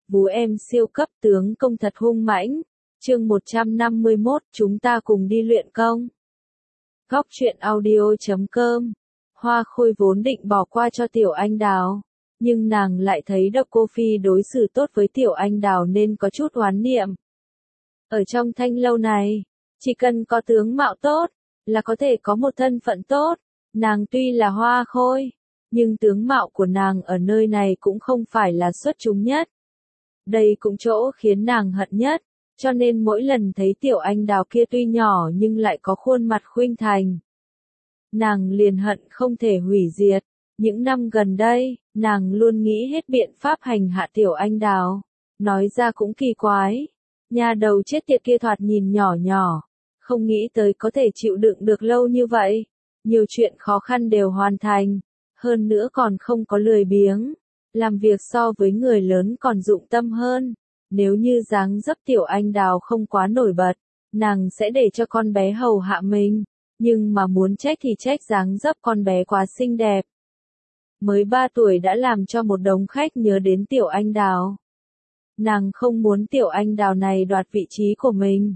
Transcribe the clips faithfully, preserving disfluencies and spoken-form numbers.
Vú em siêu cấp tướng công thật hung mãnh. Chương một trăm năm mươi mốt, chúng ta cùng đi luyện công. Góc truyện audio chấm com. Hoa Khôi vốn định bỏ qua cho Tiểu Anh Đào, nhưng nàng lại thấy Độc Cô Phi đối xử tốt với Tiểu Anh Đào nên có chút oán niệm. Ở trong thanh lâu này, chỉ cần có tướng mạo tốt, là có thể có một thân phận tốt. Nàng tuy là Hoa Khôi, nhưng tướng mạo của nàng ở nơi này cũng không phải là xuất chúng nhất. Đây cũng chỗ khiến nàng hận nhất, cho nên mỗi lần thấy Tiểu Anh Đào kia tuy nhỏ nhưng lại có khuôn mặt khuynh thành, nàng liền hận không thể hủy diệt. Những năm gần đây, nàng luôn nghĩ hết biện pháp hành hạ Tiểu Anh Đào. Nói ra cũng kỳ quái, nhà đầu chết tiệt kia thoạt nhìn nhỏ nhỏ, không nghĩ tới có thể chịu đựng được lâu như vậy. Nhiều chuyện khó khăn đều hoàn thành, hơn nữa còn không có lười biếng, làm việc so với người lớn còn dụng tâm hơn. Nếu như dáng dấp Tiểu Anh Đào không quá nổi bật, nàng sẽ để cho con bé hầu hạ mình, nhưng mà muốn trách thì trách dáng dấp con bé quá xinh đẹp. Mới ba tuổi đã làm cho một đống khách nhớ đến Tiểu Anh Đào. Nàng không muốn Tiểu Anh Đào này đoạt vị trí của mình.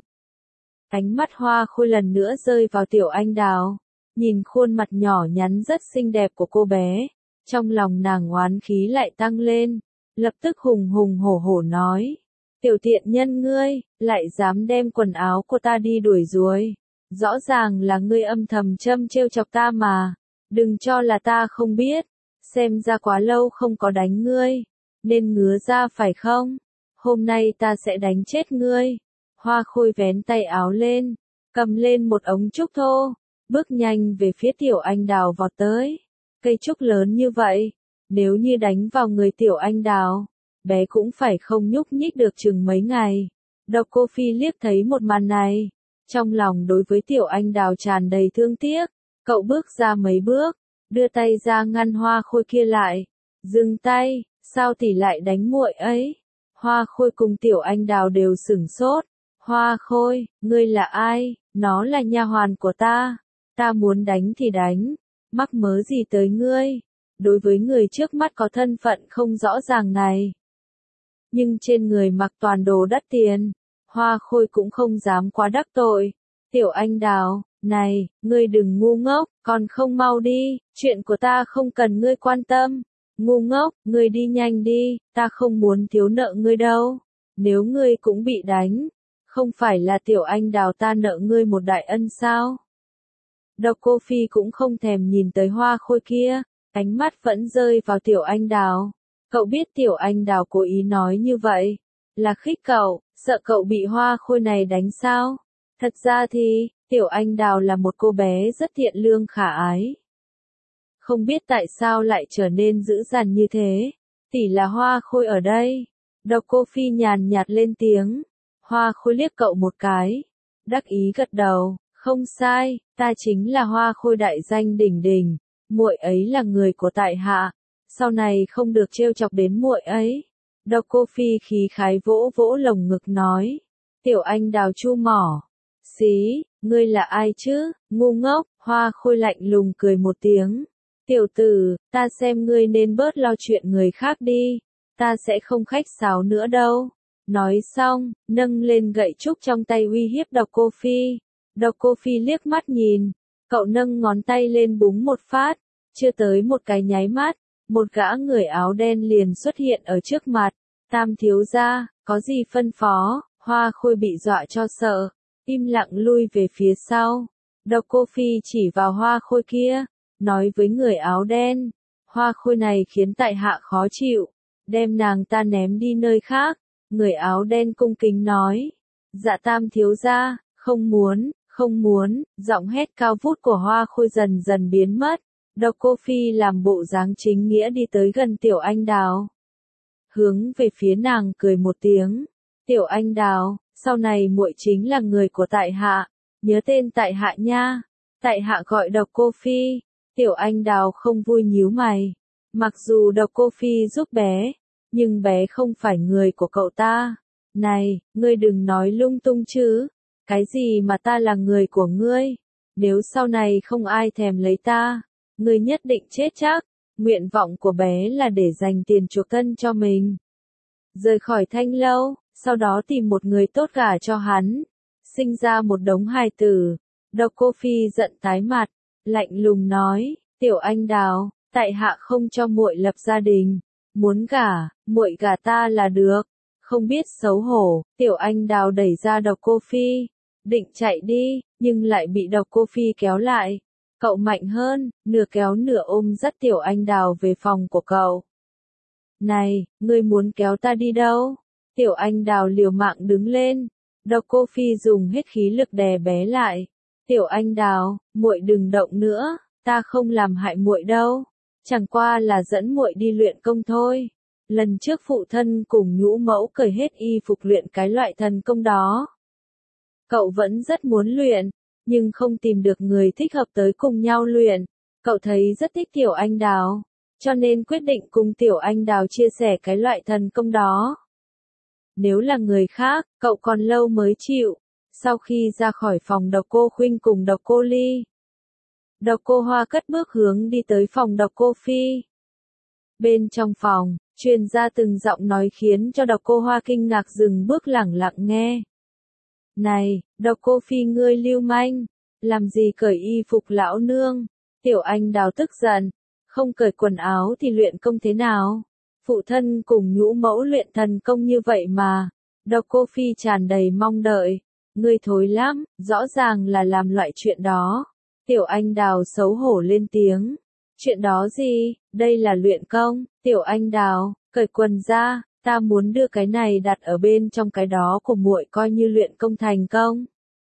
Ánh mắt Hoa Khôi lần nữa rơi vào Tiểu Anh Đào, nhìn khuôn mặt nhỏ nhắn rất xinh đẹp của cô bé, trong lòng nàng oán khí lại tăng lên, lập tức hùng hùng hổ hổ nói: "Tiểu tiện nhân ngươi, lại dám đem quần áo của ta đi đuổi ruồi, rõ ràng là ngươi âm thầm châm trêu chọc ta mà, đừng cho là ta không biết, xem ra quá lâu không có đánh ngươi, nên ngứa ra phải không? Hôm nay ta sẽ đánh chết ngươi." Hoa Khôi vén tay áo lên, cầm lên một ống trúc thô, bước nhanh về phía Tiểu Anh Đào vọt tới. Cây trúc lớn như vậy, nếu như đánh vào người Tiểu Anh Đào, bé cũng phải không nhúc nhích được chừng mấy ngày. Độc Cô Phi liếc thấy một màn này, trong lòng đối với Tiểu Anh Đào tràn đầy thương tiếc. Cậu bước ra mấy bước, đưa tay ra ngăn Hoa Khôi kia lại. "Dừng tay, sao tỷ lại đánh muội ấy?" Hoa Khôi cùng Tiểu Anh Đào đều sửng sốt. "Hoa Khôi, ngươi là ai? Nó là nha hoàn của ta. Ta muốn đánh thì đánh, mắc mớ gì tới ngươi?" Đối với người trước mắt có thân phận không rõ ràng này, nhưng trên người mặc toàn đồ đắt tiền, Hoa Khôi cũng không dám quá đắc tội. "Tiểu Anh Đào, này, ngươi đừng ngu ngốc, còn không mau đi, chuyện của ta không cần ngươi quan tâm." "Ngu ngốc, ngươi đi nhanh đi, ta không muốn thiếu nợ ngươi đâu. Nếu ngươi cũng bị đánh, không phải là Tiểu Anh Đào ta nợ ngươi một đại ân sao?" Độc Cô Phi cũng không thèm nhìn tới Hoa Khôi kia, ánh mắt vẫn rơi vào Tiểu Anh Đào. Cậu biết Tiểu Anh Đào cố ý nói như vậy, là khích cậu, sợ cậu bị Hoa Khôi này đánh sao? Thật ra thì, Tiểu Anh Đào là một cô bé rất thiện lương khả ái. Không biết tại sao lại trở nên dữ dằn như thế. "Tỷ là Hoa Khôi ở đây." Độc Cô Phi nhàn nhạt lên tiếng. Hoa Khôi liếc cậu một cái, đắc ý gật đầu. "Không sai, ta chính là Hoa Khôi đại danh đỉnh đỉnh, muội ấy là người của tại hạ, sau này không được trêu chọc đến muội ấy." Độc Cô Phi khí khái vỗ vỗ lồng ngực nói. Tiểu Anh Đào chu mỏ. "Xí, ngươi là ai chứ, ngu ngốc." Hoa Khôi lạnh lùng cười một tiếng. "Tiểu tử, ta xem ngươi nên bớt lo chuyện người khác đi, ta sẽ không khách sáo nữa đâu." Nói xong, nâng lên gậy trúc trong tay uy hiếp Độc Cô Phi. Độc Cô Phi liếc mắt nhìn, cậu nâng ngón tay lên búng một phát, chưa tới một cái nháy mắt, một gã người áo đen liền xuất hiện ở trước mặt. "Tam thiếu gia, có gì phân phó?" Hoa Khôi bị dọa cho sợ, im lặng lui về phía sau. Độc Cô Phi chỉ vào Hoa Khôi kia, nói với người áo đen: "Hoa Khôi này khiến tại hạ khó chịu, đem nàng ta ném đi nơi khác." Người áo đen cung kính nói: "Dạ tam thiếu gia, không muốn, không muốn." Giọng hét cao vút của Hoa Khôi dần dần biến mất. Độc Cô Phi làm bộ dáng chính nghĩa đi tới gần Tiểu Anh Đào, hướng về phía nàng cười một tiếng. "Tiểu Anh Đào, sau này muội chính là người của tại hạ, nhớ tên tại hạ nha." "Tại hạ gọi Độc Cô Phi." Tiểu Anh Đào không vui nhíu mày. Mặc dù Độc Cô Phi giúp bé, nhưng bé không phải người của cậu ta. "Này, ngươi đừng nói lung tung chứ. Cái gì mà ta là người của ngươi? Nếu sau này không ai thèm lấy ta, ngươi nhất định chết chắc." Nguyện vọng của bé là để dành tiền chuộc thân cho mình. rời khỏi thanh lâu, sau đó tìm một người tốt gả cho hắn, sinh ra một đống hài tử. Độc Cô Phi giận tái mặt, lạnh lùng nói, tiểu anh đào, tại hạ không cho muội lập gia đình, muốn gả, muội gả ta là được. Không biết xấu hổ, tiểu anh đào đẩy ra Độc Cô Phi, định chạy đi, nhưng lại bị Độc Cô Phi kéo lại. Cậu mạnh hơn, nửa kéo nửa ôm dắt tiểu anh đào về phòng của cậu. Này, ngươi muốn kéo ta đi đâu? Tiểu anh đào liều mạng đứng lên. Độc Cô Phi dùng hết khí lực đè bé lại. Tiểu anh đào, muội đừng động nữa, ta không làm hại muội đâu. Chẳng qua là dẫn muội đi luyện công thôi. Lần trước phụ thân cùng nhũ mẫu cởi hết y phục luyện cái loại thần công đó. Cậu vẫn rất muốn luyện, nhưng không tìm được người thích hợp tới cùng nhau luyện. Cậu thấy rất thích tiểu anh đào, cho nên quyết định cùng tiểu anh đào chia sẻ cái loại thần công đó. Nếu là người khác, cậu còn lâu mới chịu. Sau khi ra khỏi phòng Độc Cô Khuynh cùng Độc Cô Ly, Độc Cô Hoa cất bước hướng đi tới phòng Độc Cô Phi. Bên trong phòng, truyền ra từng giọng nói khiến cho Độc Cô Hoa kinh ngạc dừng bước lẳng lặng nghe. Này, Độc Cô Phi ngươi lưu manh, làm gì cởi y phục lão nương? Tiểu anh đào tức giận, không cởi quần áo thì luyện công thế nào? Phụ thân cùng nhũ mẫu luyện thần công như vậy mà. Độc Cô Phi tràn đầy mong đợi. Ngươi thối lắm, rõ ràng là làm loại chuyện đó. Tiểu anh đào xấu hổ lên tiếng. Chuyện đó gì, đây là luyện công. Tiểu anh đào, cởi quần ra, ta muốn đưa cái này đặt ở bên trong cái đó của muội coi như luyện công thành công.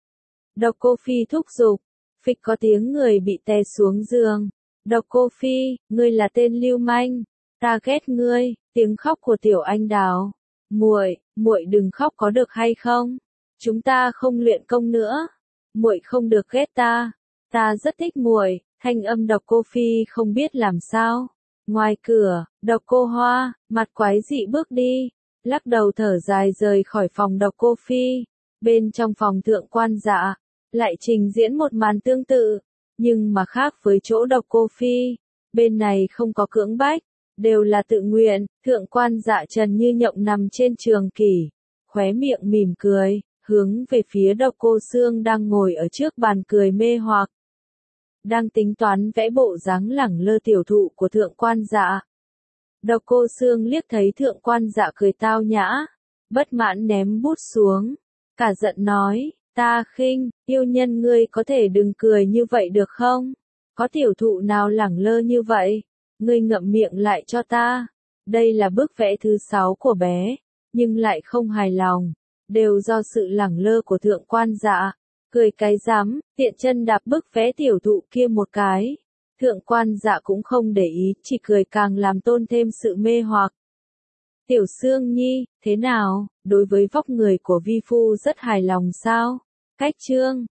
Độc Cô Phi thúc giục, phịch có tiếng người bị té xuống giường. Độc Cô Phi, ngươi là tên lưu manh, ta ghét ngươi. Tiếng khóc của tiểu anh đào. Muội, muội đừng khóc có được hay không? Chúng ta không luyện công nữa. Muội không được ghét ta. Ta rất thích muội. Thanh âm Độc Cô Phi không biết làm sao. Ngoài cửa, Độc Cô Hoa, mặt quái dị bước đi, lắc đầu thở dài rời khỏi phòng Độc Cô Phi. Bên trong phòng Thượng Quan Dạ, lại trình diễn một màn tương tự, nhưng mà khác với chỗ Độc Cô Phi. Bên này không có cưỡng bách, đều là tự nguyện. Thượng Quan Dạ trần như nhộng nằm trên trường kỷ, khóe miệng mỉm cười, hướng về phía Độc Cô Sương đang ngồi ở trước bàn cười mê hoặc. Đang tính toán vẽ bộ dáng lẳng lơ tiểu thụ của Thượng Quan Dạ. Độc Cô Sương liếc thấy Thượng Quan Dạ cười tao nhã, bất mãn ném bút xuống, cả giận nói, ta khinh, yêu nhân ngươi có thể đừng cười như vậy được không? Có tiểu thụ nào lẳng lơ như vậy? Ngươi ngậm miệng lại cho ta. Đây là bức vẽ thứ sáu của bé, nhưng lại không hài lòng, đều do sự lẳng lơ của Thượng Quan Dạ. Cười cái rắm, tiện chân đạp bức vẽ tiểu thụ kia một cái. Thượng Quan Dạ cũng không để ý, chỉ cười càng làm tôn thêm sự mê hoặc. Tiểu Sương Nhi, thế nào, đối với vóc người của vi phu rất hài lòng sao? Cách chương